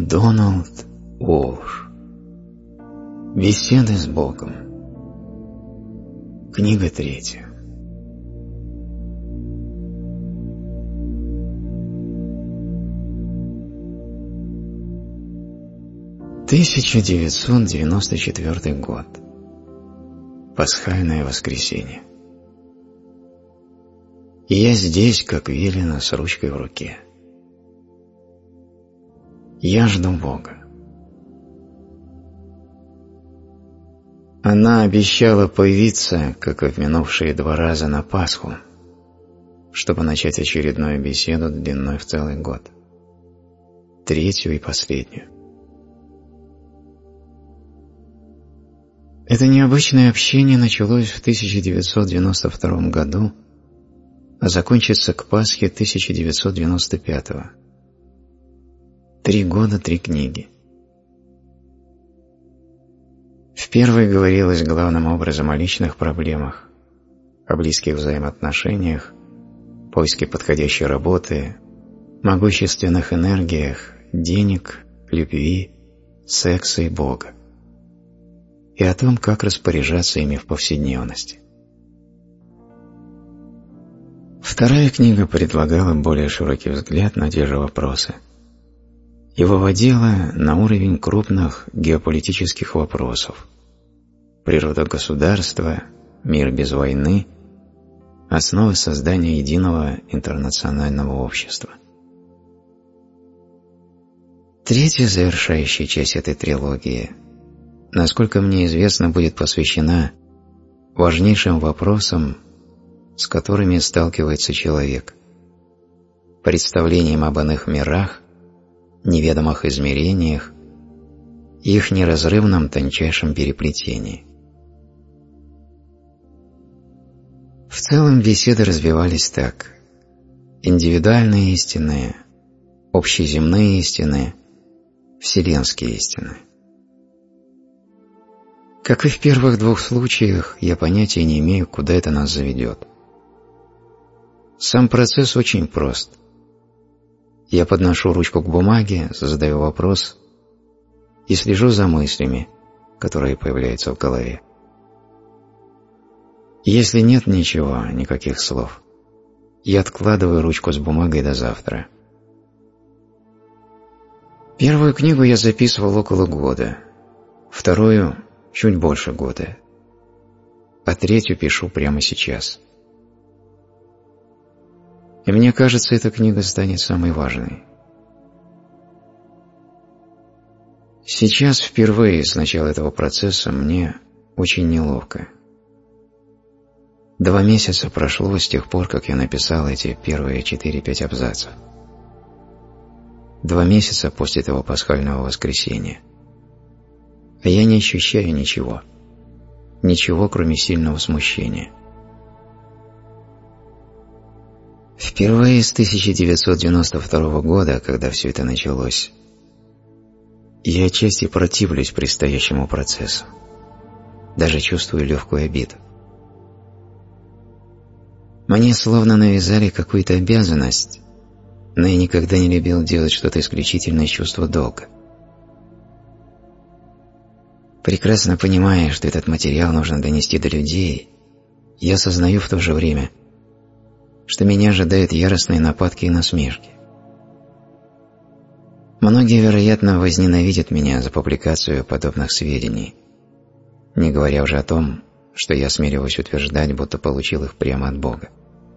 Дональд Уолш. Беседы с Богом. Книга 3. – 1994 год. Пасхальное воскресенье. И я здесь, как велено, с ручкой в руке. Я жду Бога. Она обещала появиться, как и в минувшие 2 раза на Пасху, чтобы начать очередную беседу длиной в целый год. 3-ю и последнюю. Это необычное общение началось в 1992 году, а закончится к Пасхе 1995. 3 года, 3 книги. В первой говорилось главным образом о личных проблемах, о близких взаимоотношениях, поиске подходящей работы, могущественных энергиях, денег, любви, секса и Бога, и о том, как распоряжаться ими в повседневности. Вторая книга предлагала более широкий взгляд на те же вопросы и выводила на уровень крупных геополитических вопросов: природа государства, мир без войны, основы создания единого интернационального общества. 3-я завершающая часть этой трилогии, насколько мне известно, будет посвящена важнейшим вопросам, с которыми сталкивается человек, представлениям об иных мирах, неведомых измерениях и их неразрывном тончайшем переплетении. В целом беседы развивались так: индивидуальные истины, общеземные истины, вселенские истины. Как и в первых 2 случаях, я понятия не имею, куда это нас заведет. Сам процесс очень прост. Я подношу ручку к бумаге, задаю вопрос и слежу за мыслями, которые появляются в голове. Если нет ничего, никаких слов, я откладываю ручку с бумагой до завтра. Первую книгу я записывал около года, вторую – чуть больше года, а 3-ю пишу прямо сейчас. И мне кажется, эта книга станет самой важной. Сейчас впервые с начала этого процесса мне очень неловко. 2 месяца прошло с тех пор, как я написал эти первые 4-5 абзацев. 2 месяца после того пасхального воскресенья. А я не ощущаю ничего. Ничего, кроме сильного смущения. Впервые с 1992 года, когда все это началось, я отчасти противлюсь предстоящему процессу. Даже чувствую легкую обиду. Мне словно навязали какую-то обязанность, но я никогда не любил делать что-то исключительно из чувства долга. Прекрасно понимая, что этот материал нужно донести до людей, я осознаю в то же время, что меня ожидают яростные нападки и насмешки. Многие, вероятно, возненавидят меня за публикацию подобных сведений, не говоря уже о том, что я осмеливаюсь утверждать, будто получил их прямо от Бога.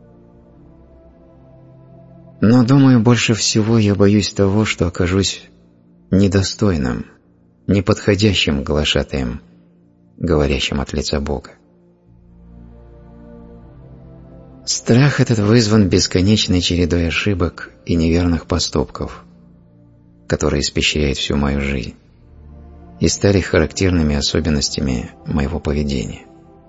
Но, думаю, больше всего я боюсь того, что окажусь недостойным, неподходящим глашатаем, говорящим от лица Бога. Страх этот вызван бесконечной чередой ошибок и неверных поступков, которые испещряют всю мою жизнь и стали характерными особенностями моего поведения.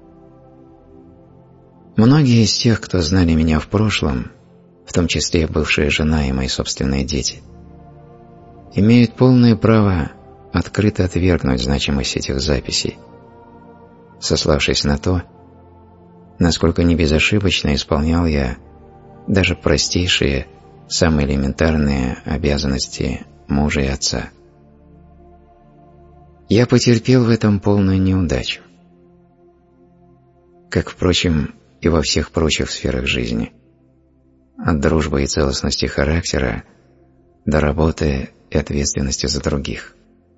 Многие из тех, кто знали меня в прошлом, в том числе бывшая жена и мои собственные дети, имеют полное право открыто отвергнуть значимость этих записей, сославшись на то, насколько небезошибочно исполнял я даже простейшие, самые элементарные обязанности мужа и отца. Я потерпел в этом полную неудачу. Как, впрочем, и во всех прочих сферах жизни. От дружбы и целостности характера до работы и ответственности за других.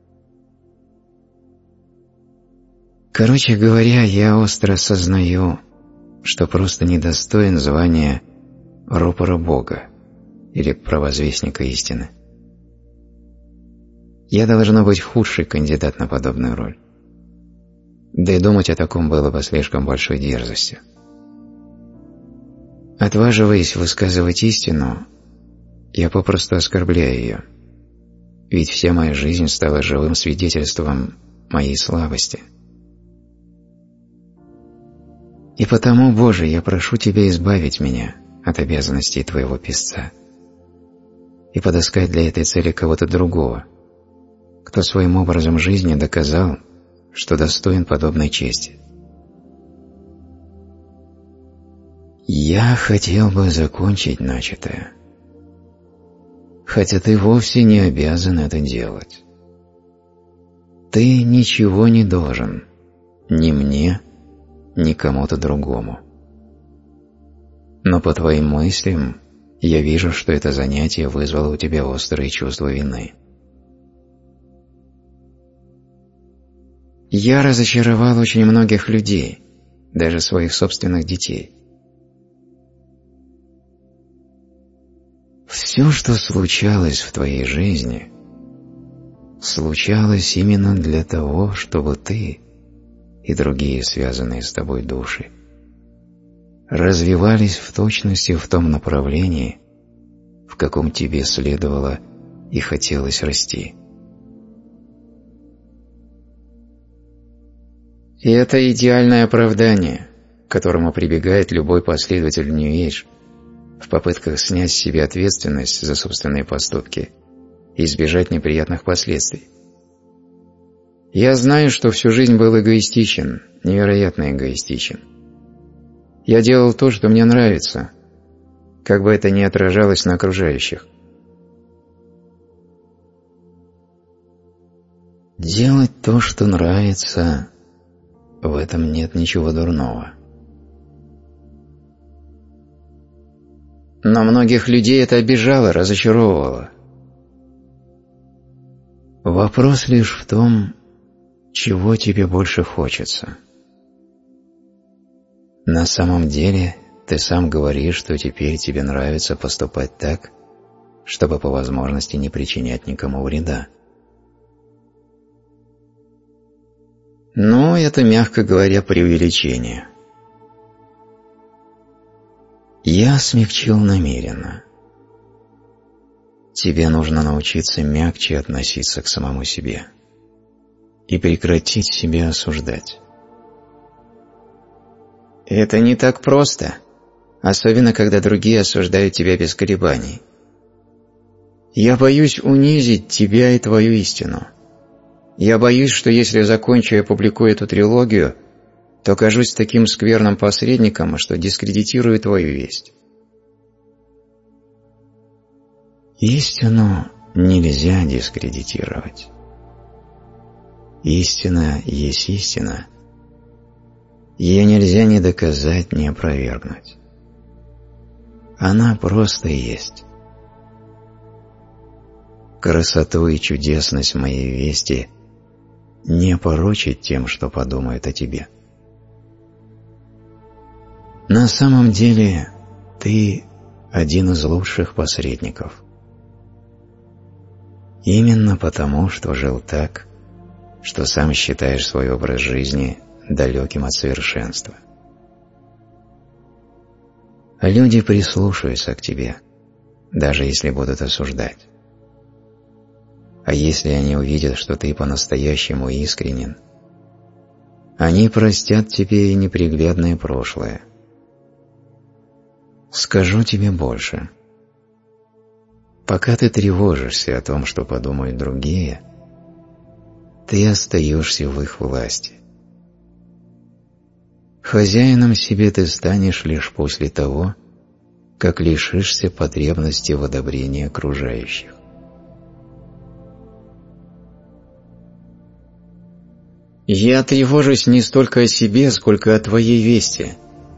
Короче говоря, я остро осознаю, что просто недостоин звания рупора Бога или провозвестника истины. Я должно быть худший кандидат на подобную роль. Да и думать о таком было бы слишком большой дерзостью. Отваживаясь высказывать истину, я попросту оскорбляю ее, ведь вся моя жизнь стала живым свидетельством моей слабости. И потому, Боже, я прошу Тебя избавить меня от обязанностей Твоего писца и подыскать для этой цели кого-то другого, кто своим образом жизни доказал, что достоин подобной чести. Я хотел бы закончить начатое, хотя ты вовсе не обязан это делать. Ты ничего не должен, ни мне, ни кому-то другому. Но по твоим мыслям я вижу, что это занятие вызвало у тебя острые чувства вины. Я разочаровал очень многих людей, даже своих собственных детей. Все, что случалось в твоей жизни, случалось именно для того, чтобы ты и другие связанные с тобой души развивались в точности в том направлении, в каком тебе следовало и хотелось расти. И это идеальное оправдание, к которому прибегает любой последователь New Age в попытках снять с себя ответственность за собственные поступки и избежать неприятных последствий. Я знаю, что всю жизнь был эгоистичен, невероятно эгоистичен. Я делал то, что мне нравится, как бы это ни отражалось на окружающих. Делать то, что нравится, в этом нет ничего дурного. Но многих людей это обижало, разочаровывало. Вопрос лишь в том, чего тебе больше хочется. На самом деле, ты сам говоришь, что теперь тебе нравится поступать так, чтобы по возможности не причинять никому вреда. Но это, мягко говоря, преувеличение. Я смягчил намеренно. Тебе нужно научиться мягче относиться к самому себе и прекратить себя осуждать. Это не так просто, особенно когда другие осуждают тебя без колебаний. Я боюсь унизить тебя и твою истину. Я боюсь, что если закончу и опубликую эту трилогию, то окажусь таким скверным посредником, что дискредитирую твою весть. Истину нельзя дискредитировать. Истина есть истина. Ее нельзя ни доказать, ни опровергнуть. Она просто есть. Красоту и чудесность моей вести не порочить тем, что подумают о тебе. На самом деле ты один из лучших посредников. Именно потому, что жил так, что сам считаешь свой образ жизни далеким от совершенства. Люди прислушаются к тебе, даже если будут осуждать. А если они увидят, что ты по-настоящему искренен, они простят тебе и неприглядное прошлое. Скажу тебе больше. Пока ты тревожишься о том, что подумают другие, ты остаешься в их власти. Хозяином себе ты станешь лишь после того, как лишишься потребности в одобрении окружающих. Я тревожусь не столько о себе, сколько о твоей вести.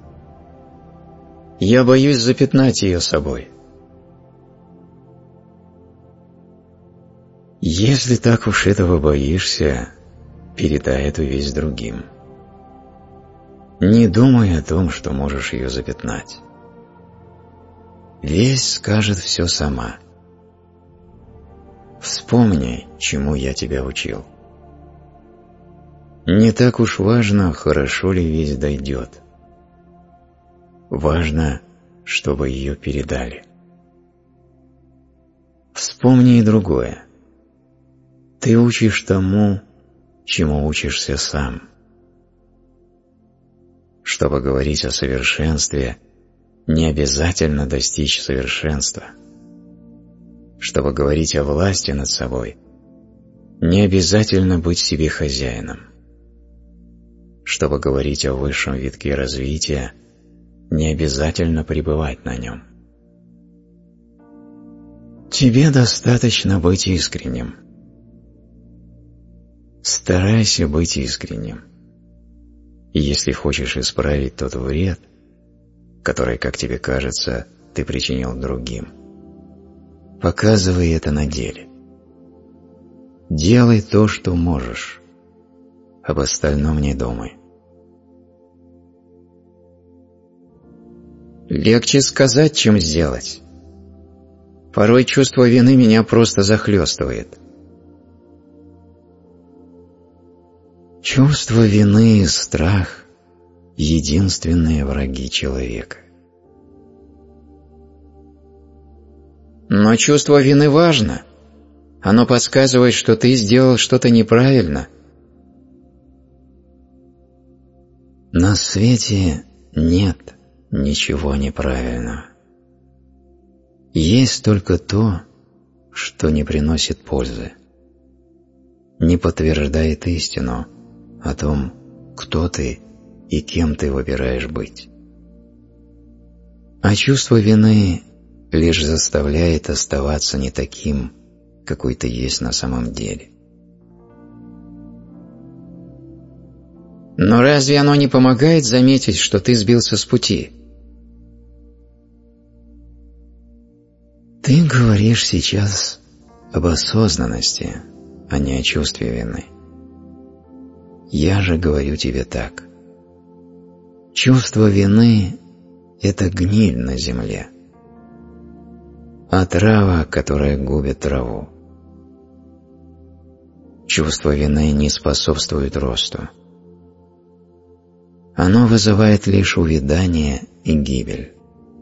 Я боюсь запятнать ее собой. Если так уж этого боишься, передай эту весть другим. Не думай о том, что можешь ее запятнать. Весть скажет все сама. Вспомни, чему я тебя учил. Не так уж важно, хорошо ли весть дойдет. Важно, чтобы ее передали. Вспомни и другое. Ты учишь тому, чему учишься сам. Чтобы говорить о совершенстве, не обязательно достичь совершенства. Чтобы говорить о власти над собой, не обязательно быть себе хозяином. Чтобы говорить о высшем витке развития, не обязательно пребывать на нем. Тебе достаточно быть искренним. Старайся быть искренним. И если хочешь исправить тот вред, который, как тебе кажется, ты причинил другим, показывай это на деле. Делай то, что можешь. Об остальном не думай. Легче сказать, чем сделать. Порой чувство вины меня просто захлестывает. Чувство вины и страх – единственные враги человека. Но чувство вины важно. Оно подсказывает, что ты сделал что-то неправильно. На свете нет ничего неправильного. Есть только то, что не приносит пользы, не подтверждает истину о том, кто ты и кем ты выбираешь быть. А чувство вины лишь заставляет оставаться не таким, какой ты есть на самом деле. Но разве оно не помогает заметить, что ты сбился с пути? Ты говоришь сейчас об осознанности, а не о чувстве вины. Я же говорю тебе так. Чувство вины – это гниль на земле, отрава, которая губит траву. Чувство вины не способствует росту. Оно вызывает лишь увядание и гибель.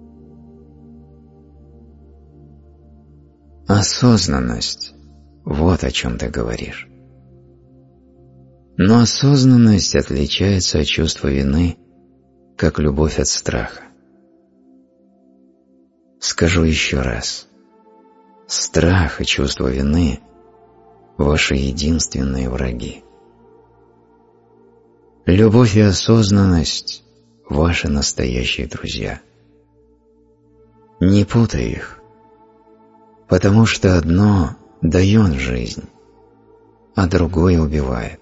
Осознанность – вот о чем ты говоришь. Но осознанность отличается от чувства вины, как любовь от страха. Скажу еще раз. Страх и чувство вины – ваши единственные враги. Любовь и осознанность – ваши настоящие друзья. Не путай их, потому что одно дает жизнь, а другое убивает.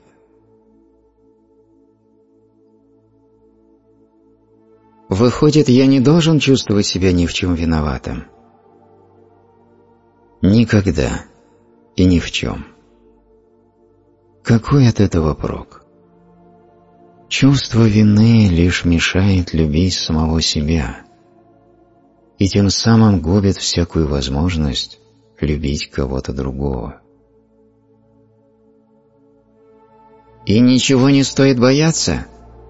Выходит, я не должен чувствовать себя ни в чем виноватым? Никогда и ни в чем. Какой от этого прок? Чувство вины лишь мешает любить самого себя и тем самым губит всякую возможность любить кого-то другого. И ничего не стоит бояться?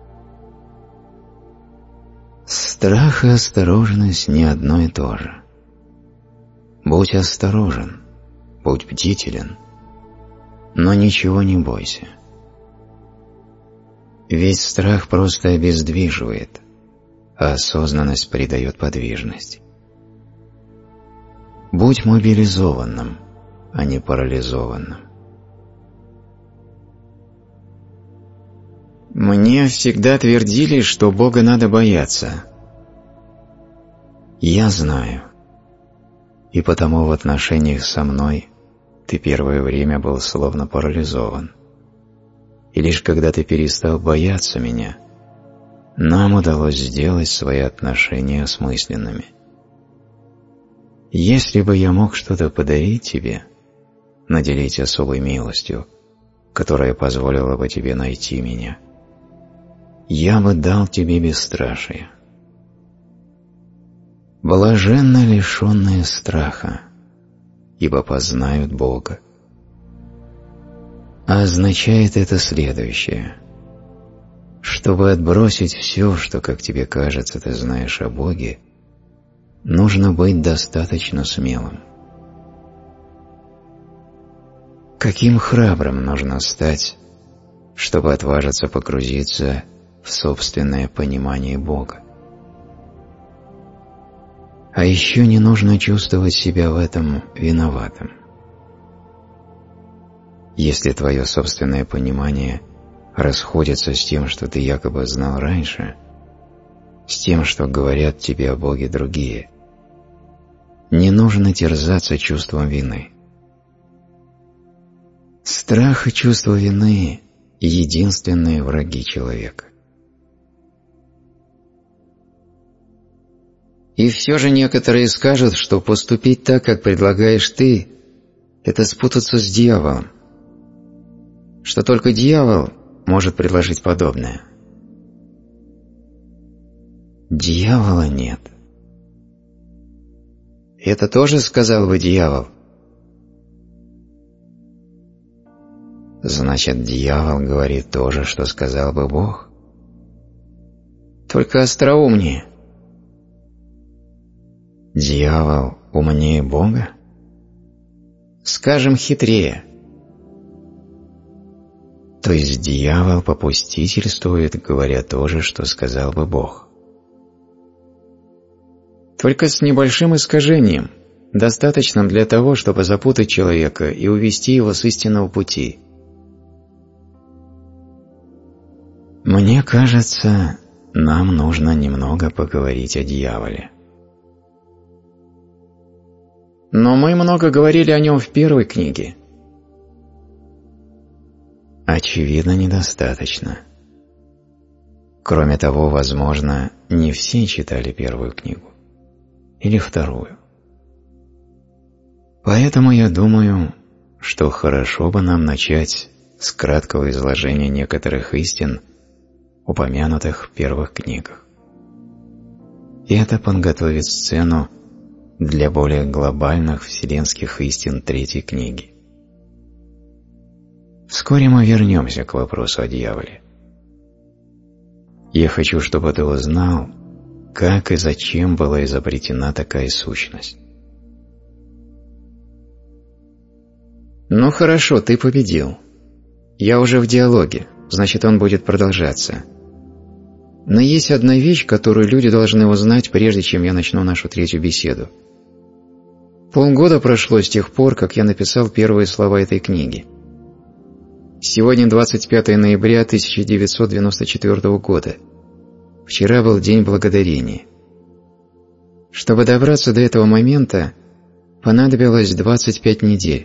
Страх и осторожность не одно и то же. Будь осторожен, будь бдителен, но ничего не бойся. Ведь страх просто обездвиживает, а осознанность придает подвижность. Будь мобилизованным, а не парализованным. Мне всегда твердили, что Бога надо бояться. Я знаю. И потому в отношениях со мной ты первое время был словно парализован. и лишь когда ты перестал бояться меня, нам удалось сделать свои отношения осмысленными. Если бы я мог что-то подарить тебе, наделить особой милостью, которая позволила бы тебе найти меня, я бы дал тебе бесстрашие. Блаженно лишенные страха, ибо познают Бога. А означает это следующее. Чтобы отбросить все, что, как тебе кажется, ты знаешь о Боге, нужно быть достаточно смелым. Каким храбрым нужно стать, чтобы отважиться погрузиться в собственное понимание Бога? А еще не нужно чувствовать себя в этом виноватым. Если твое собственное понимание расходится с тем, что ты якобы знал раньше, с тем, что говорят тебе о Боге другие, не нужно терзаться чувством вины. Страх и чувство вины – единственные враги человека. И все же некоторые скажут, что поступить так, как предлагаешь ты, это спутаться с дьяволом, что только дьявол может предложить подобное. Дьявола нет. Это тоже сказал бы дьявол? Значит, дьявол говорит то же, что сказал бы Бог? Только остроумнее. Дьявол умнее Бога? Скажем, хитрее. То есть дьявол попустительствует, говоря то же, что сказал бы Бог. Только с небольшим искажением, достаточным для того, чтобы запутать человека и увести его с истинного пути. Мне кажется, нам нужно немного поговорить о дьяволе. Но мы много говорили о нем в первой книге. Очевидно, недостаточно. Кроме того, возможно, не все читали первую книгу. Или вторую. Поэтому я думаю, что хорошо бы нам начать с краткого изложения некоторых истин, упомянутых в первых книгах. И это подготовит сцену для более глобальных вселенских истин третьей книги. Вскоре мы вернемся к вопросу о дьяволе. Я хочу, чтобы ты узнал, как и зачем была изобретена такая сущность. Ну хорошо, ты победил. Я уже в диалоге, значит, он будет продолжаться. Но есть одна вещь, которую люди должны узнать, прежде чем я начну нашу третью беседу. Полгода прошло с тех пор, как я написал первые слова этой книги. Сегодня 25 ноября 1994 года. Вчера был День Благодарения. Чтобы добраться до этого момента, понадобилось 25 недель.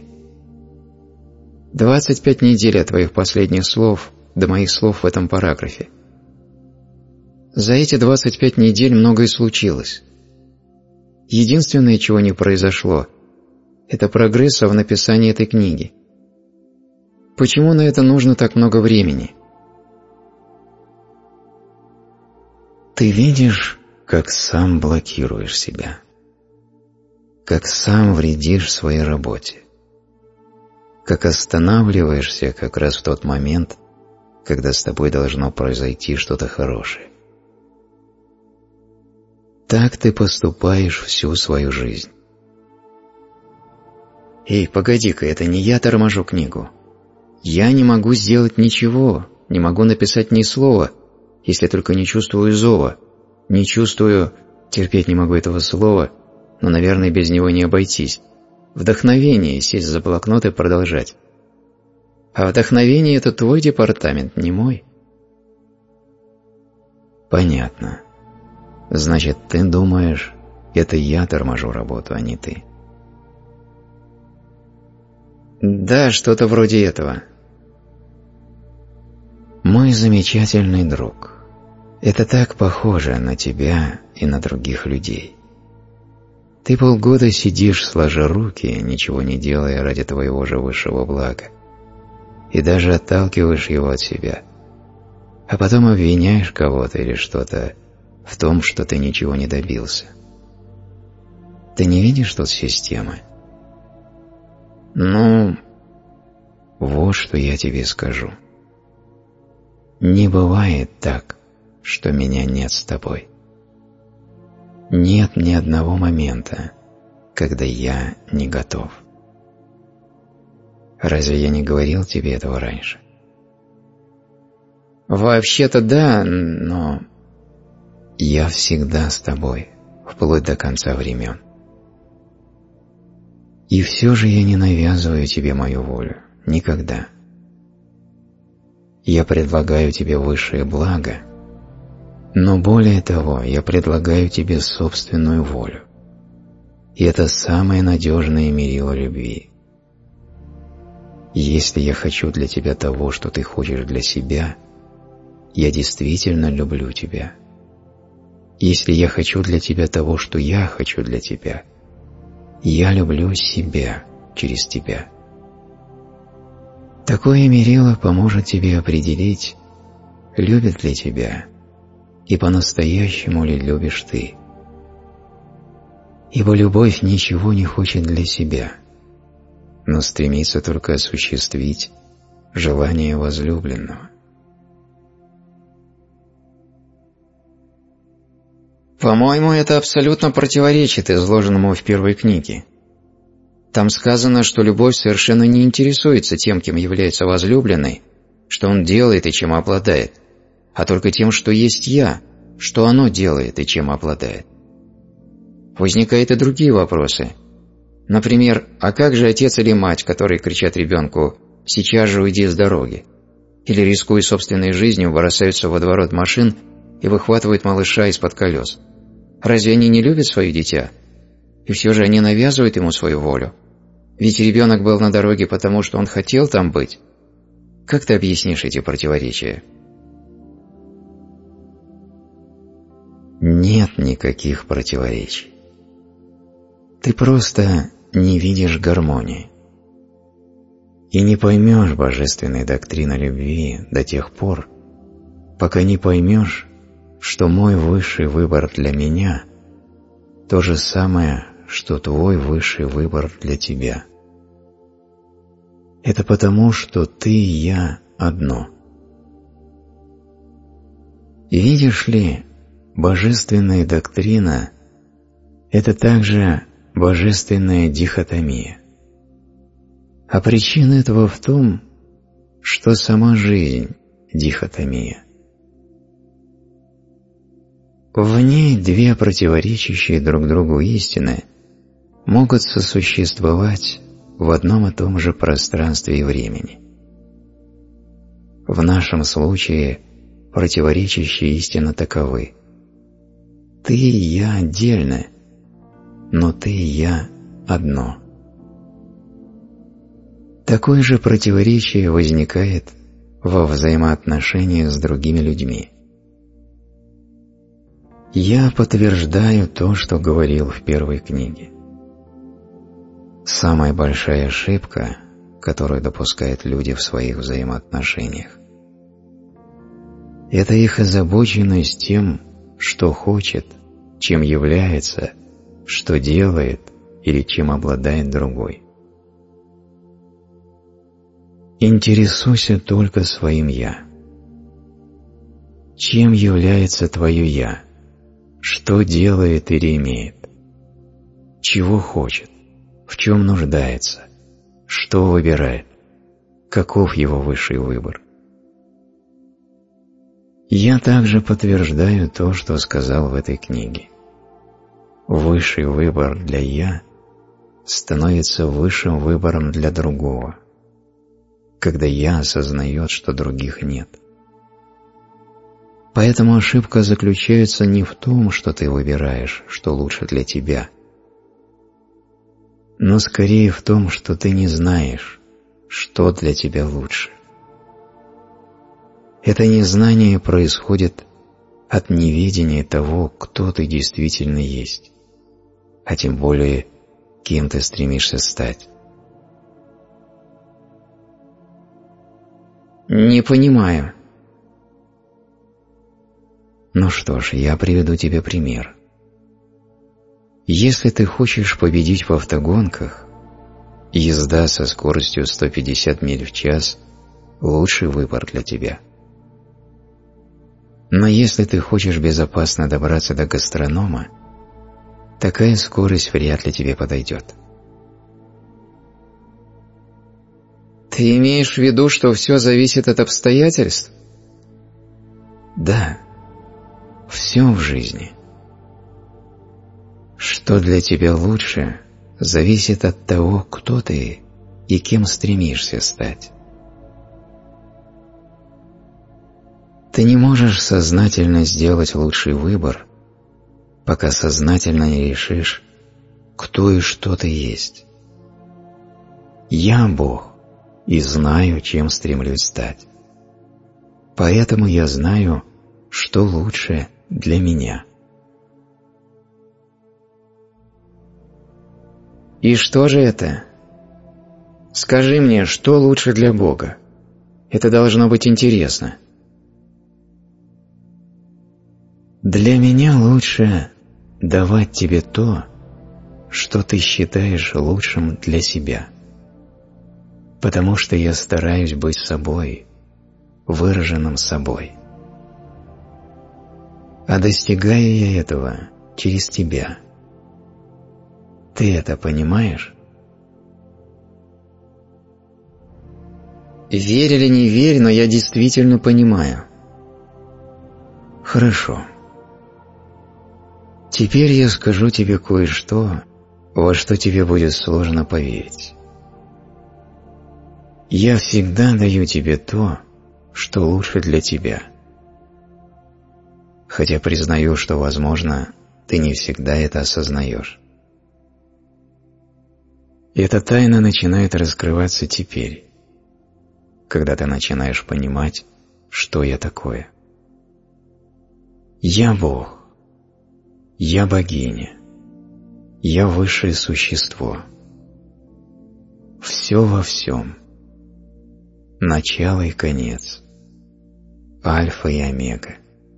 25 недель от твоих последних слов до моих слов в этом параграфе. За эти 25 недель многое случилось. Единственное, чего не произошло, это прогресса в написании этой книги. Почему на это нужно так много времени? Ты видишь, как сам блокируешь себя, как сам вредишь своей работе, как останавливаешься как раз в тот момент, когда с тобой должно произойти что-то хорошее. Так ты поступаешь всю свою жизнь. Эй, погоди-ка, это не я торможу книгу. Я не могу сделать ничего, не могу написать ни слова, если только не чувствую зова, не чувствую, терпеть не могу этого слова, но, наверное, без него не обойтись, вдохновение сесть за блокнот и продолжать. А вдохновение – это твой департамент, не мой. Понятно. Значит, ты думаешь, это я торможу работу, а не ты. Да, что-то вроде этого. Мой замечательный друг, это так похоже на тебя и на других людей. Ты полгода сидишь, сложа руки, ничего не делая ради твоего же высшего блага, и даже отталкиваешь его от себя, а потом обвиняешь кого-то или что-то в том, что ты ничего не добился. Ты не видишь тут системы? Ну, вот что я тебе скажу. Не бывает так, что меня нет с тобой. Нет ни одного момента, когда я не готов. Разве я не говорил тебе этого раньше? Вообще-то да, но... Я всегда с тобой, вплоть до конца времен. И все же я не навязываю тебе мою волю. Никогда. Я предлагаю тебе высшее благо, но более того, я предлагаю тебе собственную волю. И это самое надежное мерило любви. Если я хочу для тебя того, что ты хочешь для себя, я действительно люблю тебя. Если я хочу для тебя того, что я хочу для тебя, я люблю себя через тебя. Такое мерило поможет тебе определить, любит ли тебя и по-настоящему ли любишь ты. Ибо любовь ничего не хочет для себя, но стремится только осуществить желание возлюбленного. По-моему, это абсолютно противоречит изложенному в первой книге. Там сказано, что любовь совершенно не интересуется тем, кем является возлюбленный, что он делает и чем обладает, а только тем, что есть я, что оно делает и чем обладает. Возникают и другие вопросы. Например, а как же отец или мать, которые кричат ребенку «сейчас же уйди с дороги», или, рискуя собственной жизнью, бросаются во дворот машин и выхватывают малыша из-под колес? Разве они не любят свое дитя? И все же они навязывают ему свою волю. Ведь ребенок был на дороге потому, что он хотел там быть. Как ты объяснишь эти противоречия? Нет никаких противоречий. Ты просто не видишь гармонии. И не поймешь божественной доктрины любви до тех пор, пока не поймешь, что мой высший выбор для меня – то же самое, что твой высший выбор для тебя. Это потому, что ты и я одно. Видишь ли, божественная доктрина – это также божественная дихотомия. А причина этого в том, что сама жизнь – дихотомия. В ней две противоречащие друг другу истины могут сосуществовать в одном и том же пространстве и времени. В нашем случае противоречащие истины таковы. Ты и я отдельны, но ты и я одно. Такое же противоречие возникает во взаимоотношениях с другими людьми. Я подтверждаю то, что говорил в первой книге. Самая большая ошибка, которую допускают люди в своих взаимоотношениях, это их озабоченность тем, что хочет, чем является, что делает или чем обладает другой. Интересуйся только своим «я». Чем является твое «я»? Что делает или имеет? Чего хочет? В чем нуждается? Что выбирает? Каков его высший выбор? Я также подтверждаю то, что сказал в этой книге. Высший выбор для «я» становится высшим выбором для другого, когда «я» осознает, что других нет. Поэтому ошибка заключается не в том, что ты выбираешь, что лучше для тебя, но скорее в том, что ты не знаешь, что для тебя лучше. Это незнание происходит от неведения того, кто ты действительно есть, а тем более, кем ты стремишься стать. Не понимаю. Ну что ж, я приведу тебе пример. Если ты хочешь победить в автогонках, езда со скоростью 150 миль в час – лучший выбор для тебя. Но если ты хочешь безопасно добраться до гастронома, такая скорость вряд ли тебе подойдет. Ты имеешь в виду, что все зависит от обстоятельств? Да, все в жизни. Что для тебя лучше, зависит от того, кто ты и кем стремишься стать. Ты не можешь сознательно сделать лучший выбор, пока сознательно не решишь, кто и что ты есть. Я Бог и знаю, чем стремлюсь стать. Поэтому я знаю, что лучше для меня. И что же это? Скажи мне, что лучше для Бога? Это должно быть интересно. Для меня лучше давать тебе то, что ты считаешь лучшим для себя, потому что я стараюсь быть собой, выраженным собой. А достигаю я этого через тебя. Ты это понимаешь? Верь или не верь, но я действительно понимаю. Хорошо. Теперь я скажу тебе кое-что, во что тебе будет сложно поверить. Я всегда даю тебе то, что лучше для тебя. Хотя признаю, что, возможно, ты не всегда это осознаешь. Эта тайна начинает раскрываться теперь, когда ты начинаешь понимать, что я такое. Я Бог. Я богиня. Я высшее существо. Все во всем. Начало и конец. Альфа и омега.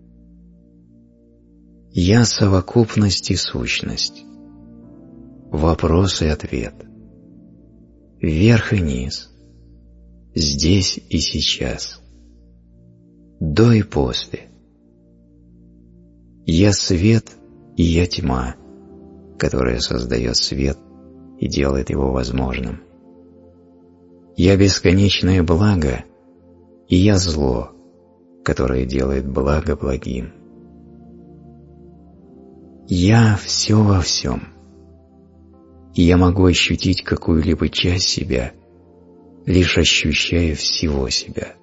Я совокупность и сущность. Вопрос и ответ. Вверх и низ. Здесь и сейчас. До и после. Я свет и я тьма, которая создает свет и делает его возможным. Я бесконечное благо, и я зло, которое делает благо благим. Я все во всем, и я могу ощутить какую-либо часть себя, лишь ощущая всего себя.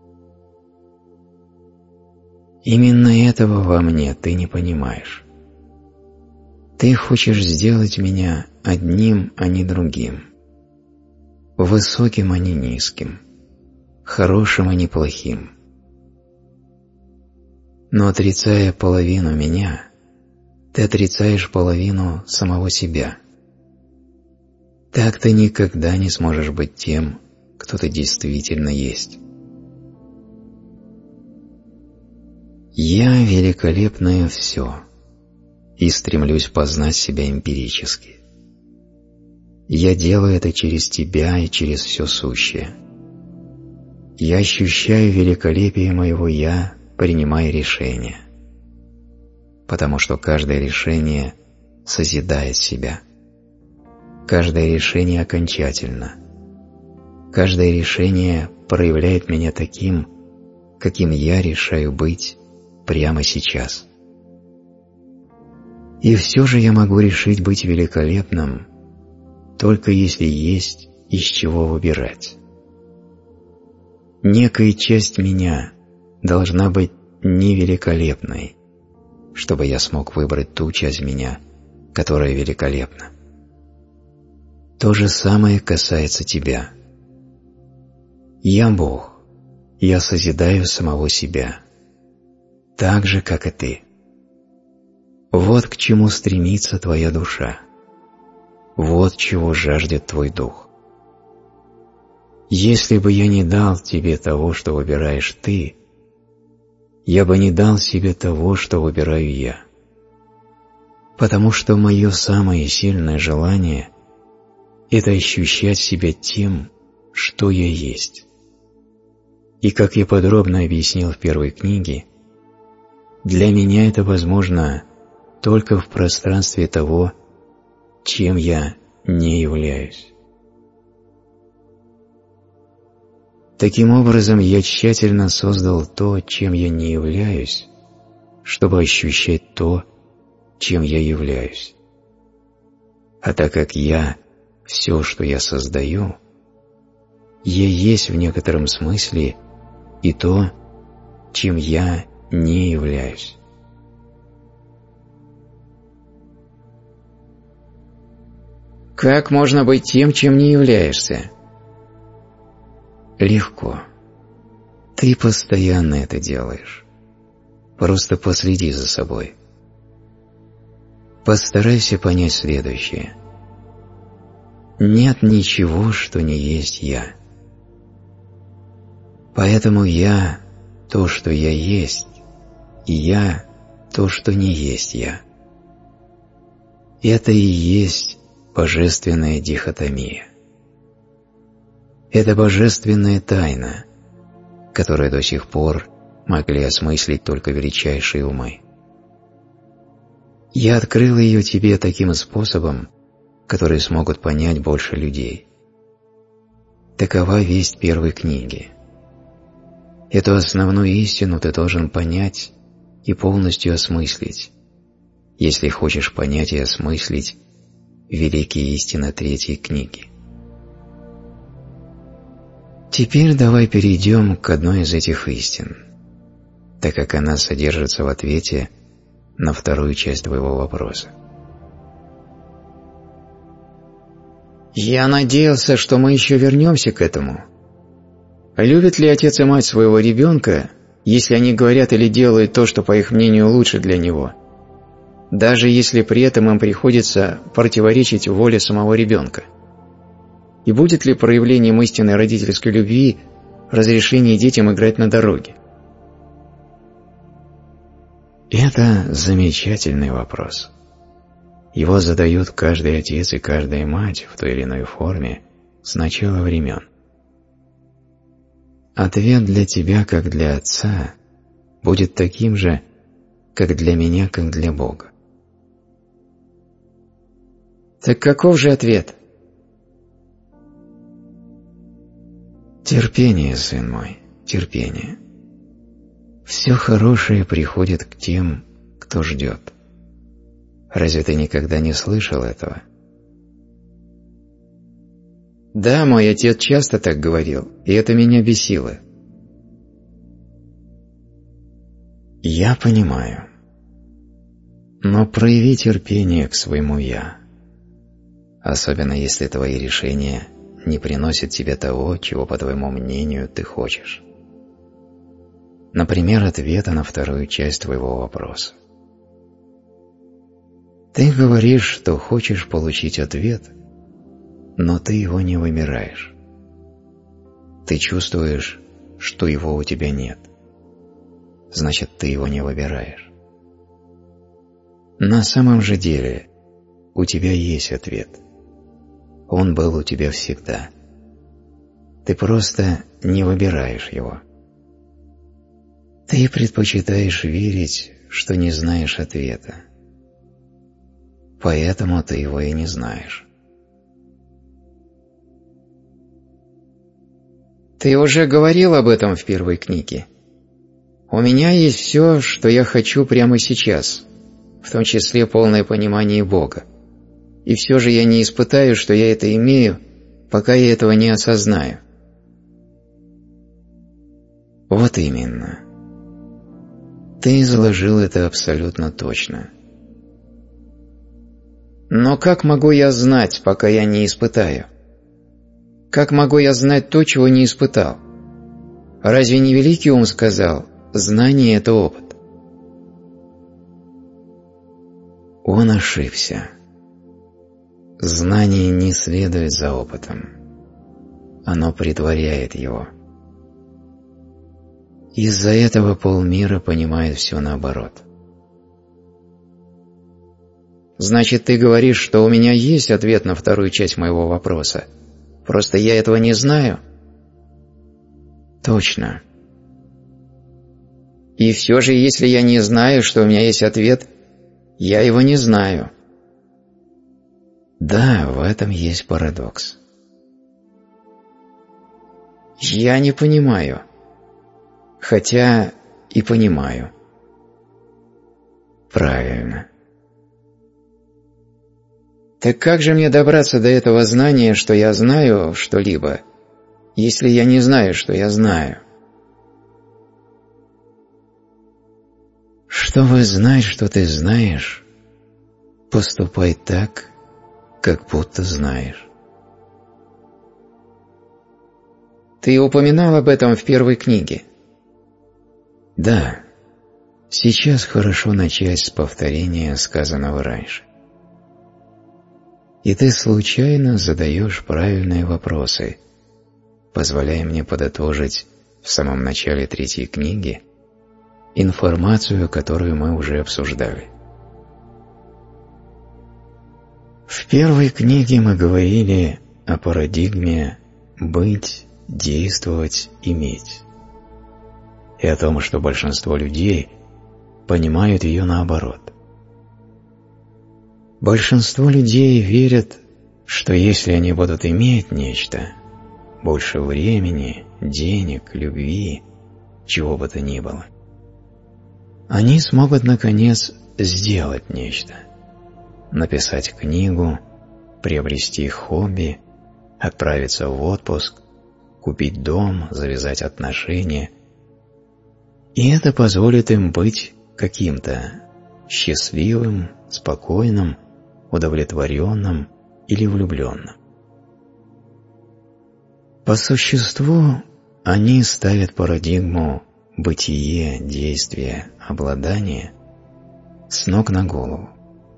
Именно этого во мне ты не понимаешь. Ты хочешь сделать меня одним, а не другим, высоким, а не низким, хорошим, а не плохим. Но отрицая половину меня, ты отрицаешь половину самого себя. Так ты никогда не сможешь быть тем, кто ты действительно есть. Я великолепное все и стремлюсь познать себя эмпирически. Я делаю это через тебя и через все сущее. Я ощущаю великолепие моего «я», принимая решения, потому что каждое решение созидает себя. Каждое решение окончательно. Каждое решение проявляет меня таким, каким я решаю быть прямо сейчас. И все же я могу решить быть великолепным, только если есть из чего выбирать. Некая часть меня должна быть невеликолепной, чтобы я смог выбрать ту часть меня, которая великолепна. То же самое касается тебя. Я Бог, я созидаю самого себя, так же, как и ты. Вот к чему стремится твоя душа. Вот чего жаждет твой дух. Если бы я не дал тебе того, что выбираешь ты, я бы не дал себе того, что выбираю я. Потому что мое самое сильное желание – это ощущать себя тем, что я есть. И как я подробно объяснил в первой книге, для меня это возможно только в пространстве того, чем я не являюсь. Таким образом, я тщательно создал то, чем я не являюсь, чтобы ощущать то, чем я являюсь. А так как я – все, что я создаю, я есть в некотором смысле и то, чем я не являюсь. Как можно быть тем, чем не являешься? Легко. Ты постоянно это делаешь. Просто последи за собой. Постарайся понять следующее. Нет ничего, что не есть я. Поэтому я – то, что я есть, и я – то, что не есть я. Это и есть божественная дихотомия. Это божественная тайна, которую до сих пор могли осмыслить только величайшие умы. Я открыл ее тебе таким способом, который смогут понять больше людей. Такова весть первой книги. Эту основную истину ты должен понять и полностью осмыслить, если хочешь понять и осмыслить великие истины третьей книги. Теперь давай перейдем к одной из этих истин, так как она содержится в ответе на вторую часть твоего вопроса. Я надеялся, что мы еще вернемся к этому. Любят ли отец и мать своего ребенка, если они говорят или делают то, что, по их мнению, лучше для него, даже если при этом им приходится противоречить воле самого ребенка? И будет ли проявлением истинной родительской любви разрешение детям играть на дороге? Это замечательный вопрос. Его задают каждый отец и каждая мать в той или иной форме с начала времен. Ответ для тебя, как для отца, будет таким же, как для меня, как для Бога. Так каков же ответ? Терпение, сын мой, терпение. Все хорошее приходит к тем, кто ждет. Разве ты никогда не слышал этого? Да, мой отец часто так говорил, и это меня бесило. Я понимаю. Но прояви терпение к своему «я», особенно если твои решения не приносят тебе того, чего, по твоему мнению, ты хочешь. Например, ответа на вторую часть твоего вопроса. Ты говоришь, что хочешь получить ответ, но ты его не выбираешь. Ты чувствуешь, что его у тебя нет. Значит, ты его не выбираешь. На самом же деле у тебя есть ответ. Он был у тебя всегда. Ты просто не выбираешь его. Ты предпочитаешь верить, что не знаешь ответа. Поэтому ты его и не знаешь. Ты уже говорил об этом в первой книге. У меня есть все, что я хочу прямо сейчас, в том числе полное понимание Бога. И все же я не испытаю, что я это имею, пока я этого не осознаю. Вот именно. Ты изложил это абсолютно точно. Но как могу я знать, пока я не испытаю? Как могу я знать то, чего не испытал? Разве не великий ум сказал: знание – это опыт? Он ошибся. Знание не следует за опытом. Оно претворяет его. Из-за этого полмира понимает все наоборот. Значит, ты говоришь, что у меня есть ответ на вторую часть моего вопроса. Просто я этого не знаю? Точно. И все же, если я не знаю, что у меня есть ответ, я его не знаю. Да, в этом есть парадокс. Я не понимаю. Хотя и понимаю. Правильно. Так как же мне добраться до этого знания, что я знаю что-либо, если я не знаю, что я знаю? Чтобы знать, что ты знаешь, поступай так, как будто знаешь. Ты упоминал об этом в первой книге. Да, сейчас хорошо начать с повторения сказанного раньше. И ты случайно задаешь правильные вопросы, позволяя мне подытожить в самом начале третьей книги информацию, которую мы уже обсуждали. В первой книге мы говорили о парадигме «быть, действовать, иметь», и о том, что большинство людей понимают ее наоборот. Большинство людей верят, что если они будут иметь нечто, больше времени, денег, любви, чего бы то ни было, они смогут, наконец, сделать нечто. Написать книгу, приобрести хобби, отправиться в отпуск, купить дом, завязать отношения. И это позволит им быть каким-то счастливым, спокойным, удовлетворенным или влюбленным. По существу они ставят парадигму бытие, действие, обладание с ног на голову.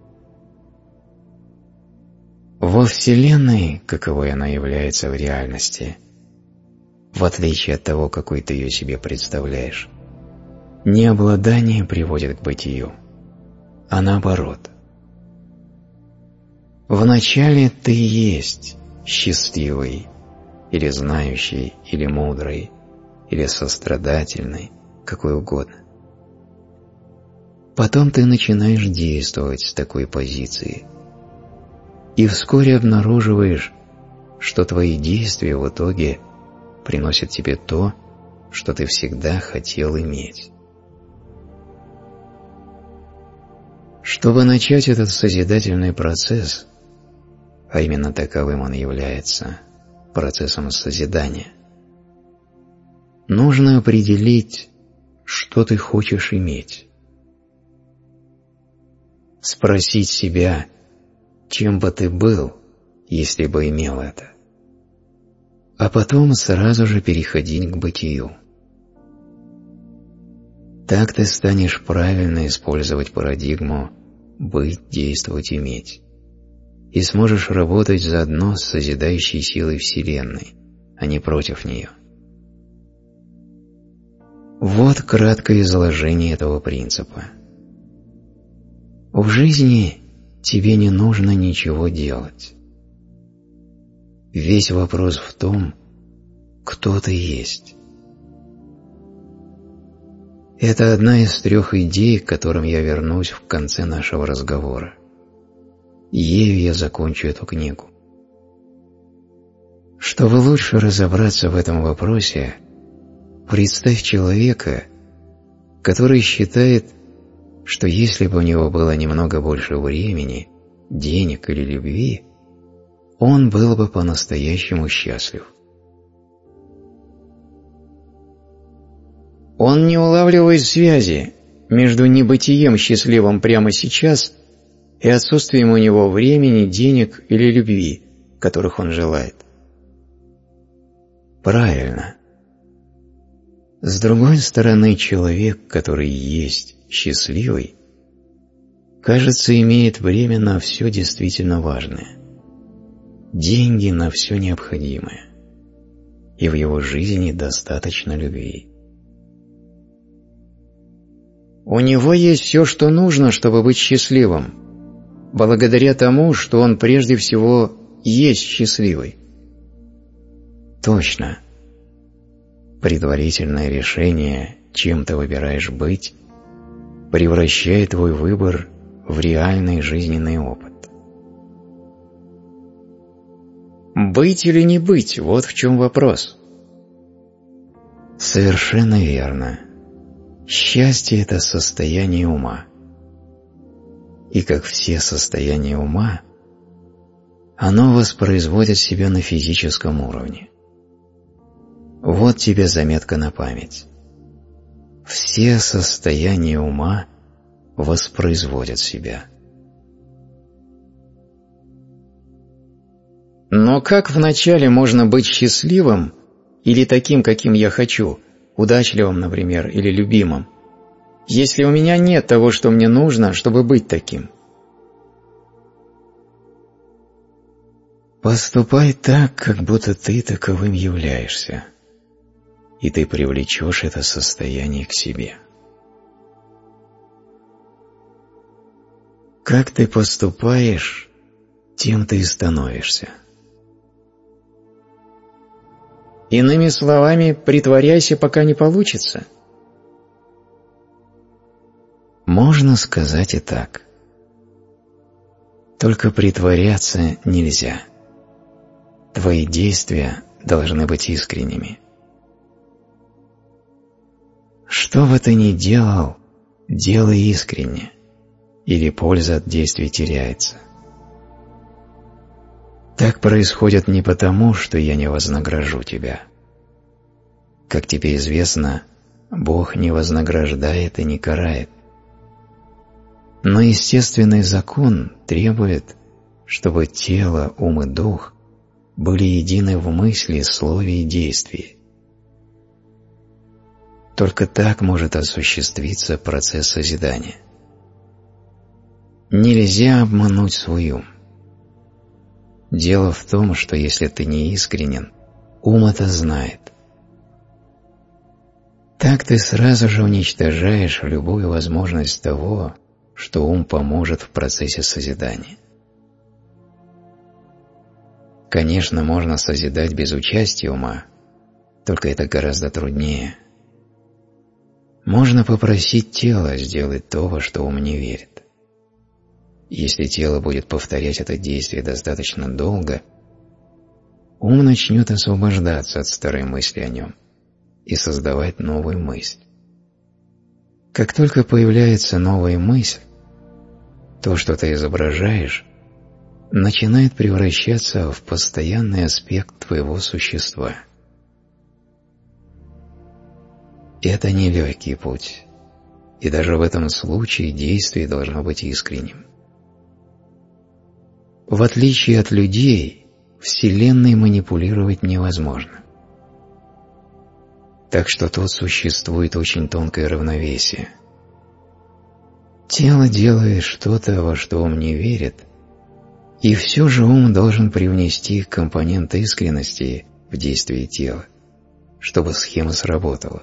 Во Вселенной, каковой она является в реальности, в отличие от того, какой ты ее себе представляешь, не обладание приводит к бытию, а наоборот. Вначале ты есть счастливый, или знающий, или мудрый, или сострадательный, какой угодно. Потом ты начинаешь действовать с такой позиции, и вскоре обнаруживаешь, что твои действия в итоге приносят тебе то, что ты всегда хотел иметь. Чтобы начать этот созидательный процесс, а именно таковым он является, процессом созидания, нужно определить, что ты хочешь иметь. Спросить себя, чем бы ты был, если бы имел это, а потом сразу же переходить к бытию. Так ты станешь правильно использовать парадигму «быть, действовать, иметь» и сможешь работать заодно с созидающей силой Вселенной, а не против нее. Вот краткое изложение этого принципа. В жизни тебе не нужно ничего делать. Весь вопрос в том, кто ты есть. Это одна из 3 идей, к которым я вернусь в конце нашего разговора. Ею я закончу эту книгу. Чтобы лучше разобраться в этом вопросе, представь человека, который считает, что если бы у него было немного больше времени, денег или любви, он был бы по-настоящему счастлив. Он не улавливает связи между небытием счастливым прямо сейчас и отсутствием у него времени, денег или любви, которых он желает. Правильно. С другой стороны, человек, который есть счастливый, кажется, имеет время на все действительно важное, деньги на все необходимое, и в его жизни достаточно любви. У него есть все, что нужно, чтобы быть счастливым, благодаря тому, что он прежде всего есть счастливый. Точно. Предварительное решение, чем ты выбираешь быть, превращает твой выбор в реальный жизненный опыт. Быть или не быть – вот в чем вопрос. Совершенно верно. Счастье – это состояние ума. И как все состояния ума, оно воспроизводит себя на физическом уровне. Вот тебе заметка на память. Все состояния ума воспроизводят себя. Но как вначале можно быть счастливым или таким, каким я хочу, удачливым, например, или любимым, если у меня нет того, что мне нужно, чтобы быть таким? Поступай так, как будто ты таковым являешься, и ты привлечешь это состояние к себе. Как ты поступаешь, тем ты и становишься. Иными словами, притворяйся, пока не получится. Можно сказать и так. Только притворяться нельзя. Твои действия должны быть искренними. Что бы ты ни делал, делай искренне, или польза от действий теряется. Так происходит не потому, что я не вознагражу тебя. Как тебе известно, Бог не вознаграждает и не карает. Но естественный закон требует, чтобы тело, ум и дух были едины в мысли, слове и действии. Только так может осуществиться процесс созидания. Нельзя обмануть свой ум. Дело в том, что если ты не искренен, ум это знает. Так ты сразу же уничтожаешь любую возможность того, что ум поможет в процессе созидания. Конечно, можно созидать без участия ума, только это гораздо труднее. Можно попросить тело сделать то, во что ум не верит. Если тело будет повторять это действие достаточно долго, ум начнет освобождаться от старой мысли о нем и создавать новую мысль. Как только появляется новая мысль, то, что ты изображаешь, начинает превращаться в постоянный аспект твоего существа. Это нелегкий путь, и даже в этом случае действие должно быть искренним. В отличие от людей, Вселенной манипулировать невозможно. Так что тут существует очень тонкое равновесие. Тело делает что-то, во что ум не верит, и все же ум должен привнести компонент искренности в действие тела, чтобы схема сработала.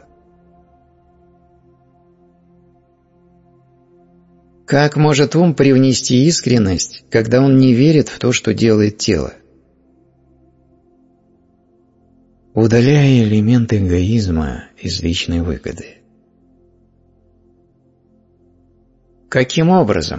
Как может ум привнести искренность, когда он не верит в то, что делает тело? Удаляя элемент эгоизма из личной выгоды. Каким образом?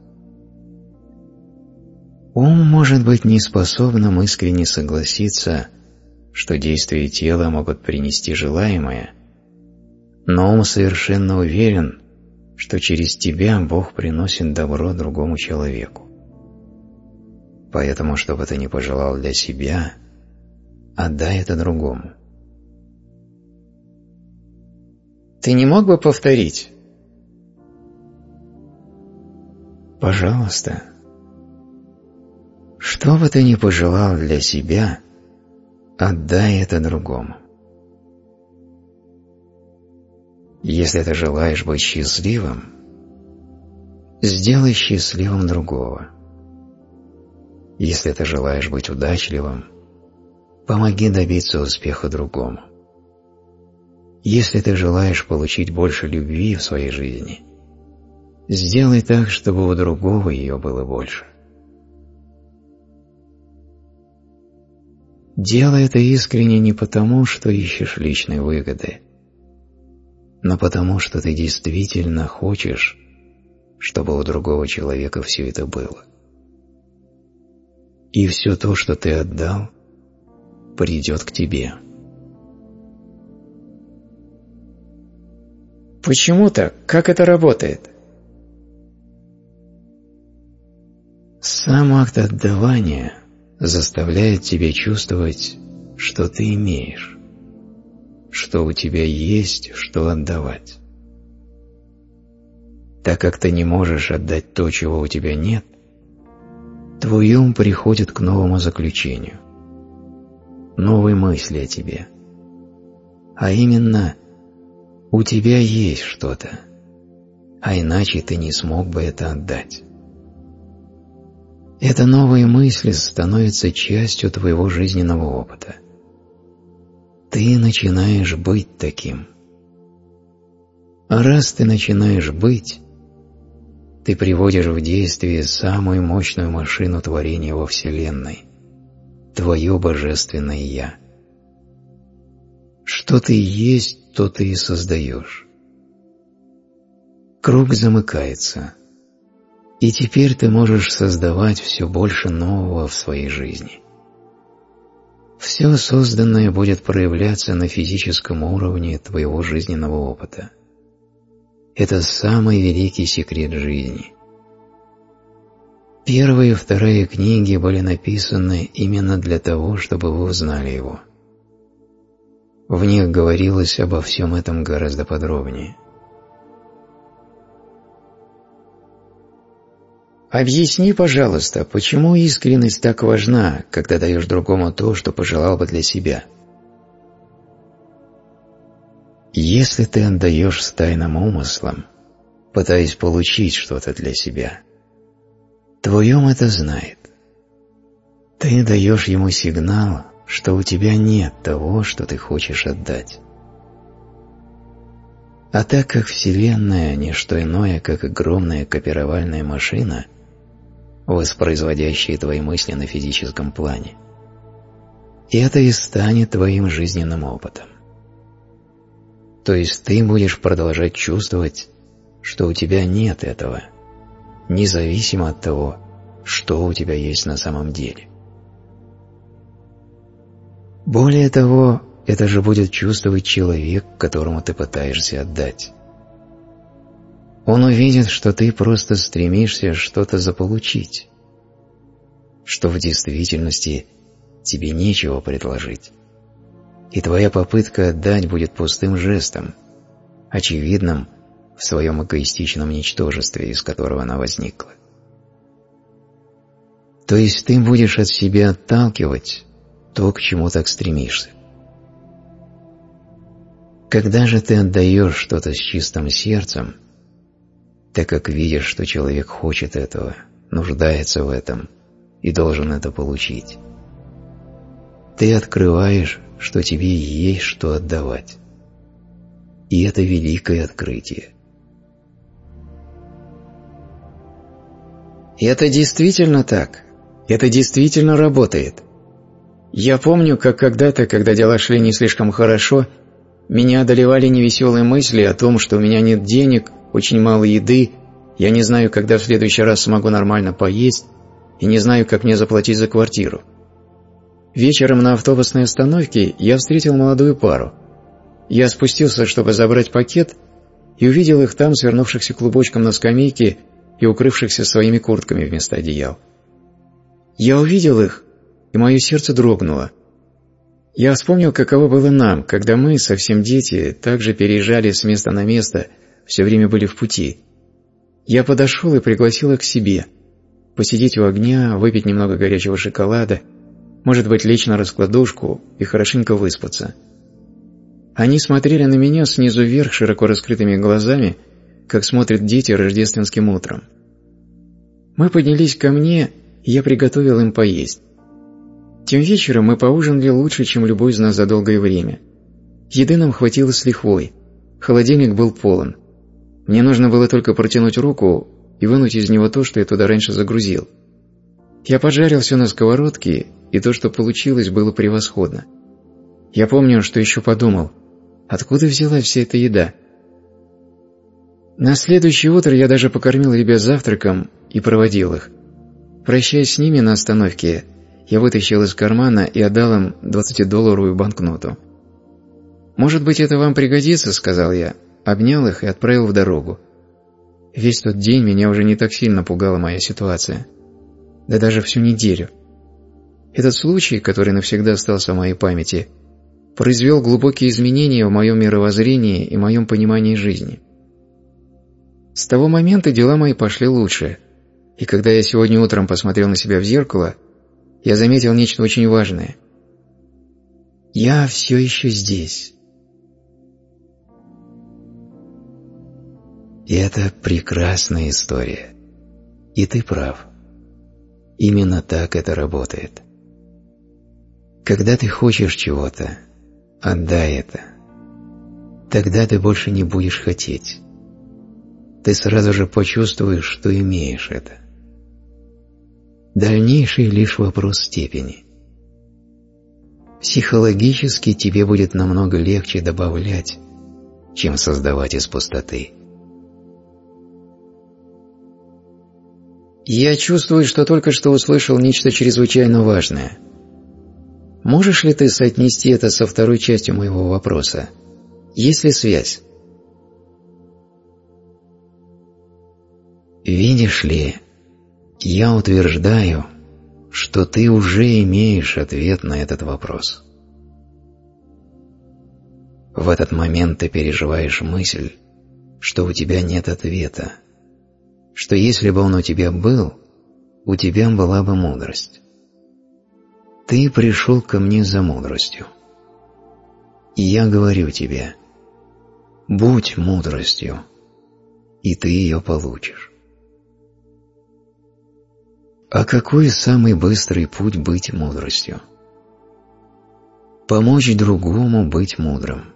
Ум может быть неспособным искренне согласиться, что действия тела могут принести желаемое, но ум совершенно уверен, что через тебя Бог приносит добро другому человеку. Поэтому, что бы ты ни пожелал для себя, отдай это другому. Ты не мог бы повторить? Пожалуйста. Что бы ты ни пожелал для себя, отдай это другому. Если ты желаешь быть счастливым, сделай счастливым другого. Если ты желаешь быть удачливым, помоги добиться успеха другому. Если ты желаешь получить больше любви в своей жизни, сделай так, чтобы у другого ее было больше. Делай это искренне не потому, что ищешь личной выгоды, но потому, что ты действительно хочешь, чтобы у другого человека все это было. И все то, что ты отдал, придет к тебе. Почему так? Как это работает? Сам акт отдавания заставляет тебя чувствовать, что ты имеешь, что у тебя есть, что отдавать. Так как ты не можешь отдать то, чего у тебя нет, твой ум приходит к новому заключению, новой мысли о тебе. А именно, у тебя есть что-то, а иначе ты не смог бы это отдать. Эта новая мысль становится частью твоего жизненного опыта. Ты начинаешь быть таким. А раз ты начинаешь быть, ты приводишь в действие самую мощную машину творения во Вселенной – твое божественное «Я». Что ты есть, то ты и создаешь. Круг замыкается, и теперь ты можешь создавать все больше нового в своей жизни. Все созданное будет проявляться на физическом уровне твоего жизненного опыта. Это самый великий секрет жизни. Первая и вторая книги были написаны именно для того, чтобы вы узнали его. В них говорилось обо всем этом гораздо подробнее. Объясни, пожалуйста, почему искренность так важна, когда даешь другому то, что пожелал бы для себя? Если ты отдаешь с тайным умыслом, пытаясь получить что-то для себя, твой ум это знает. Ты даешь ему сигнал, что у тебя нет того, что ты хочешь отдать. А так как Вселенная – не что иное, как огромная копировальная машина, воспроизводящая твои мысли на физическом плане, это и станет твоим жизненным опытом. То есть ты будешь продолжать чувствовать, что у тебя нет этого, независимо от того, что у тебя есть на самом деле. Более того, это же будет чувствовать человек, которому ты пытаешься отдать. Он увидит, что ты просто стремишься что-то заполучить, что в действительности тебе нечего предложить, и твоя попытка отдать будет пустым жестом, очевидным в своем эгоистичном ничтожестве, из которого она возникла. То есть ты будешь от себя отталкивать то, к чему так стремишься. Когда же ты отдаешь что-то с чистым сердцем, так как видишь, что человек хочет этого, нуждается в этом и должен это получить, ты открываешь, что тебе есть что отдавать. И это великое открытие. И это действительно так. Это действительно работает. Я помню, как когда-то, когда дела шли не слишком хорошо, меня одолевали невеселые мысли о том, что у меня нет денег, очень мало еды, я не знаю, когда в следующий раз смогу нормально поесть, и не знаю, как мне заплатить за квартиру. Вечером на автобусной остановке я встретил молодую пару. Я спустился, чтобы забрать пакет, и увидел их там, свернувшихся клубочком на скамейке и укрывшихся своими куртками вместо одеял. Я увидел их, и мое сердце дрогнуло. Я вспомнил, каково было нам, когда мы, совсем дети, также переезжали с места на место, все время были в пути. Я подошел и пригласил их к себе, посидеть у огня, выпить немного горячего шоколада, может быть, лечь на раскладушку и хорошенько выспаться. Они смотрели на меня снизу вверх широко раскрытыми глазами, как смотрят дети рождественским утром. Мы поднялись ко мне, и я приготовил им поесть. Тем вечером мы поужинали лучше, чем любой из нас за долгое время. Еды нам хватило с лихвой, холодильник был полон. Мне нужно было только протянуть руку и вынуть из него то, что я туда раньше загрузил. Я поджарил все на сковородке, и то, что получилось, было превосходно. Я помню, что еще подумал, откуда взялась вся эта еда. На следующее утро я даже покормил ребят завтраком и проводил их. Прощаясь с ними на остановке, я вытащил из кармана и отдал им 20-долларовую банкноту. «Может быть, это вам пригодится», — сказал я, обнял их и отправил в дорогу. Весь тот день меня уже не так сильно пугала моя ситуация. Да даже всю неделю. Этот случай, который навсегда остался в моей памяти, произвел глубокие изменения в моем мировоззрении и моем понимании жизни. С того момента дела мои пошли лучше, и когда я сегодня утром посмотрел на себя в зеркало, я заметил нечто очень важное. Я все еще здесь. И это прекрасная история. И ты прав. Именно так это работает. Когда ты хочешь чего-то, отдай это. Тогда ты больше не будешь хотеть. Ты сразу же почувствуешь, что имеешь это. Дальнейший лишь вопрос степени. Психологически тебе будет намного легче добавлять, чем создавать из пустоты. Я чувствую, что только что услышал нечто чрезвычайно важное. Можешь ли ты соотнести это со второй частью моего вопроса? Есть ли связь? Видишь ли, я утверждаю, что ты уже имеешь ответ на этот вопрос. В этот момент ты переживаешь мысль, что у тебя нет ответа, что если бы он у тебя был, у тебя была бы мудрость. Ты пришел ко мне за мудростью. И я говорю тебе, будь мудростью, и ты ее получишь. А какой самый быстрый путь быть мудростью? Помочь другому быть мудрым.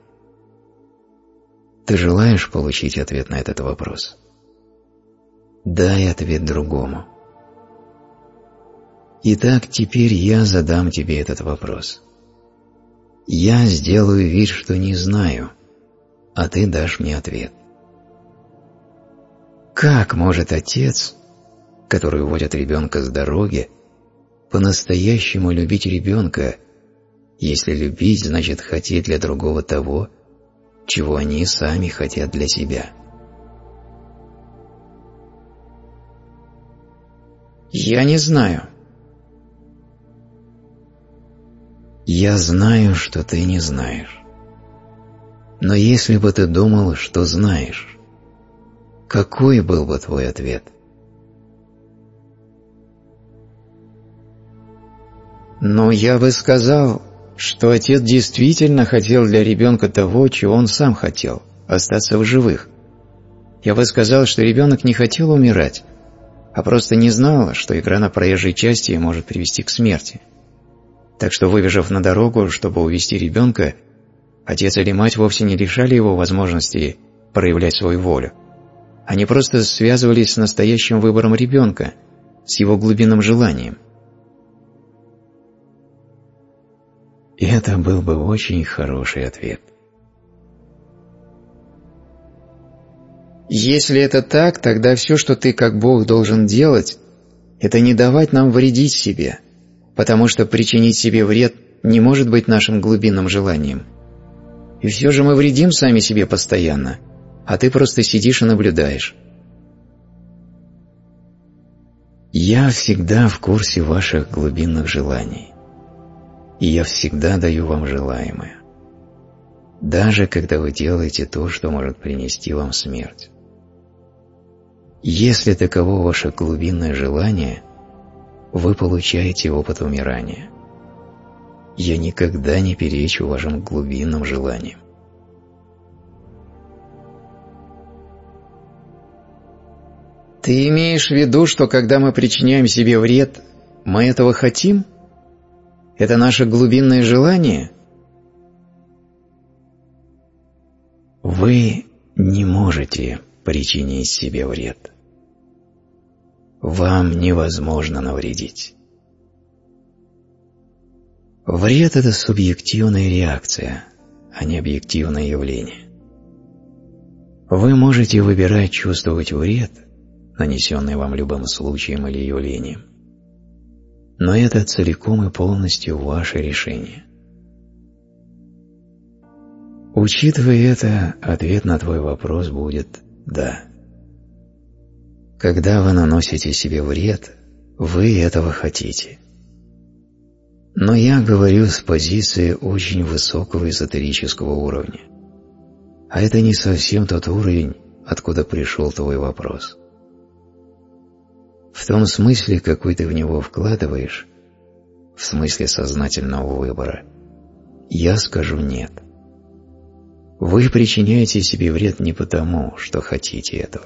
Ты желаешь получить ответ на этот вопрос? Дай ответ другому. Итак, теперь я задам тебе этот вопрос. Я сделаю вид, что не знаю, а ты дашь мне ответ. Как может отец, который уводит ребенка с дороги, по-настоящему любить ребенка, если любить значит хотеть для другого того, чего они сами хотят для себя? Я не знаю. Я знаю, что ты не знаешь. Но если бы ты думал, что знаешь, какой был бы твой ответ? Но я бы сказал, что отец действительно хотел для ребенка того, чего он сам хотел – остаться в живых. Я бы сказал, что ребенок не хотел умирать, а просто не знал, что игра на проезжей части может привести к смерти. Так что, выбежав на дорогу, чтобы увести ребенка, отец или мать вовсе не лишали его возможности проявлять свою волю. Они просто связывались с настоящим выбором ребенка, с его глубинным желанием. И это был бы очень хороший ответ. Если это так, тогда все, что ты как Бог должен делать, это не давать нам вредить себе, потому что причинить себе вред не может быть нашим глубинным желанием. И все же мы вредим сами себе постоянно, а ты просто сидишь и наблюдаешь. Я всегда в курсе ваших глубинных желаний, и я всегда даю вам желаемое, даже когда вы делаете то, что может принести вам смерть. Если таково ваше глубинное желание, вы получаете опыт умирания. Я никогда не перечу вашим глубинным желаниям. Ты имеешь в виду, что когда мы причиняем себе вред, мы этого хотим? Это наше глубинное желание? Вы не можете причинить себе вред. Вам невозможно навредить. Вред – это субъективная реакция, а не объективное явление. Вы можете выбирать чувствовать вред, нанесенный вам любым случаем или явлением, но это целиком и полностью ваше решение. Учитывая это, ответ на твой вопрос будет «да». Когда вы наносите себе вред, вы этого хотите. Но я говорю с позиции очень высокого эзотерического уровня. А это не совсем тот уровень, откуда пришел твой вопрос. В том смысле, какой ты в него вкладываешь, в смысле сознательного выбора, я скажу «нет». Вы причиняете себе вред не потому, что хотите этого.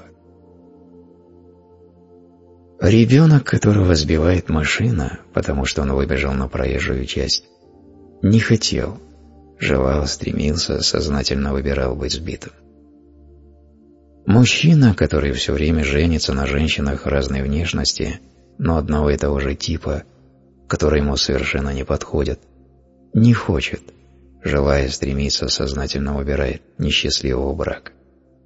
Ребенок, которого сбивает машина, потому что он выбежал на проезжую часть, не хотел, желал, стремился, сознательно выбирал быть сбитым. Мужчина, который все время женится на женщинах разной внешности, но одного и того же типа, которые ему совершенно не подходят, не хочет, желая, стремится, сознательно выбирает несчастливого брака.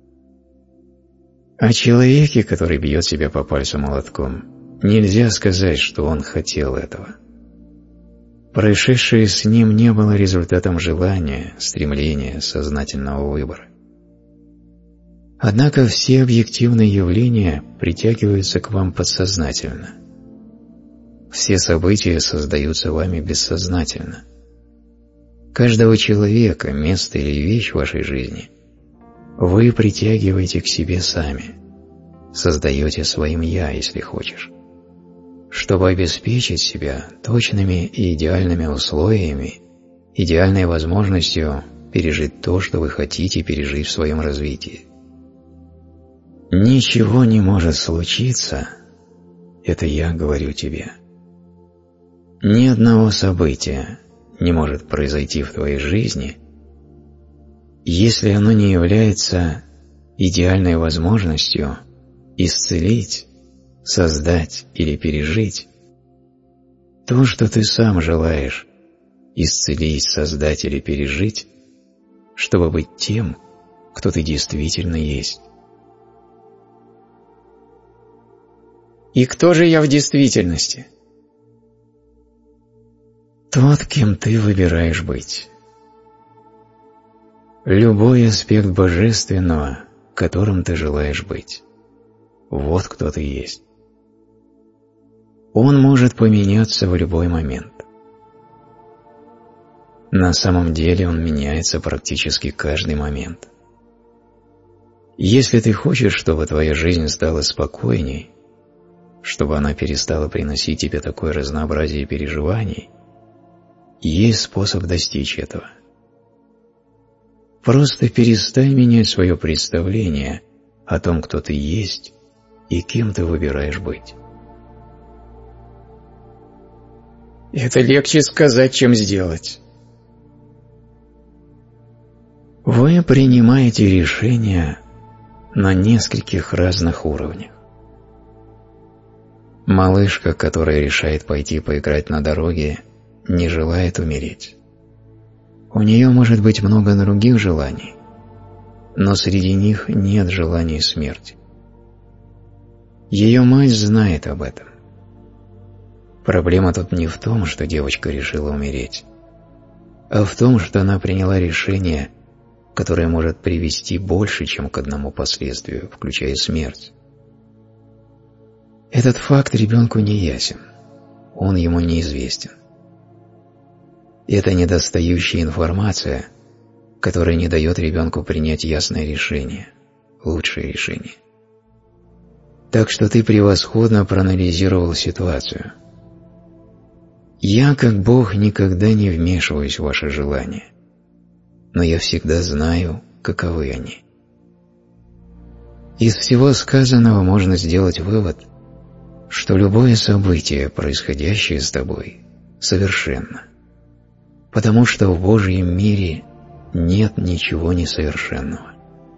О человеке, который бьет себя по пальцу молотком, нельзя сказать, что он хотел этого. Происшедшее с ним не было результатом желания, стремления, сознательного выбора. Однако все объективные явления притягиваются к вам подсознательно. Все события создаются вами бессознательно. Каждого человека, место или вещь в вашей жизни вы притягиваете к себе сами, создаете своим «я», если хочешь, чтобы обеспечить себя точными и идеальными условиями, идеальной возможностью пережить то, что вы хотите пережить в своем развитии. Ничего не может случиться, это я говорю тебе. Ни одного события не может произойти в твоей жизни, если оно не является идеальной возможностью исцелить, создать или пережить то, что ты сам желаешь исцелить, создать или пережить, чтобы быть тем, кто ты действительно есть. И кто же я в действительности? Тот, кем ты выбираешь быть. Любой аспект божественного, которым ты желаешь быть. Вот кто ты есть. Он может поменяться в любой момент. На самом деле он меняется практически каждый момент. Если ты хочешь, чтобы твоя жизнь стала спокойней, чтобы она перестала приносить тебе такое разнообразие переживаний, есть способ достичь этого. Просто перестань менять свое представление о том, кто ты есть и кем ты выбираешь быть. Это легче сказать, чем сделать. Вы принимаете решения на нескольких разных уровнях. Малышка, которая решает пойти поиграть на дороге, не желает умереть. У нее может быть много других желаний, но среди них нет желаний смерти. Ее мать знает об этом. Проблема тут не в том, что девочка решила умереть, а в том, что она приняла решение, которое может привести больше, чем к одному последствию, включая смерть. Этот факт ребенку не ясен, он ему неизвестен. Это недостающая информация, которая не дает ребенку принять ясное решение, лучшее решение. Так что ты превосходно проанализировал ситуацию. Я, как Бог, никогда не вмешиваюсь в ваши желания, но я всегда знаю, каковы они. Из всего сказанного можно сделать вывод, что любое событие, происходящее с тобой, совершенно, потому что в Божьем мире нет ничего несовершенного.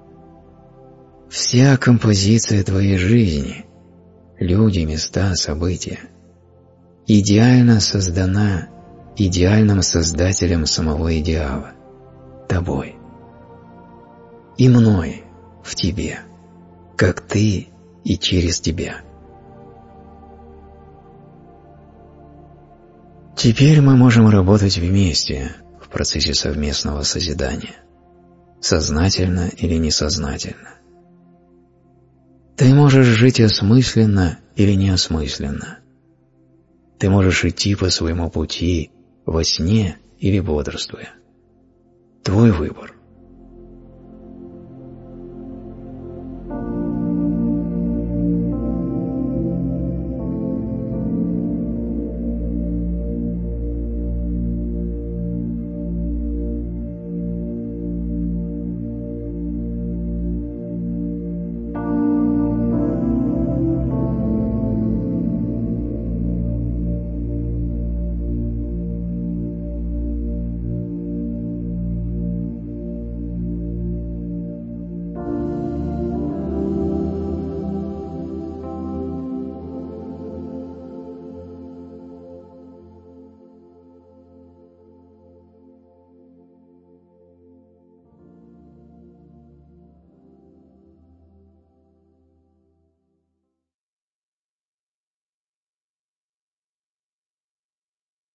Вся композиция твоей жизни, люди, места, события, идеально создана идеальным создателем самого идеала, тобой. И мной в тебе, как ты и через тебя. Теперь мы можем работать вместе в процессе совместного созидания, сознательно или несознательно. Ты можешь жить осмысленно или неосмысленно. Ты можешь идти по своему пути во сне или бодрствуя. Твой выбор.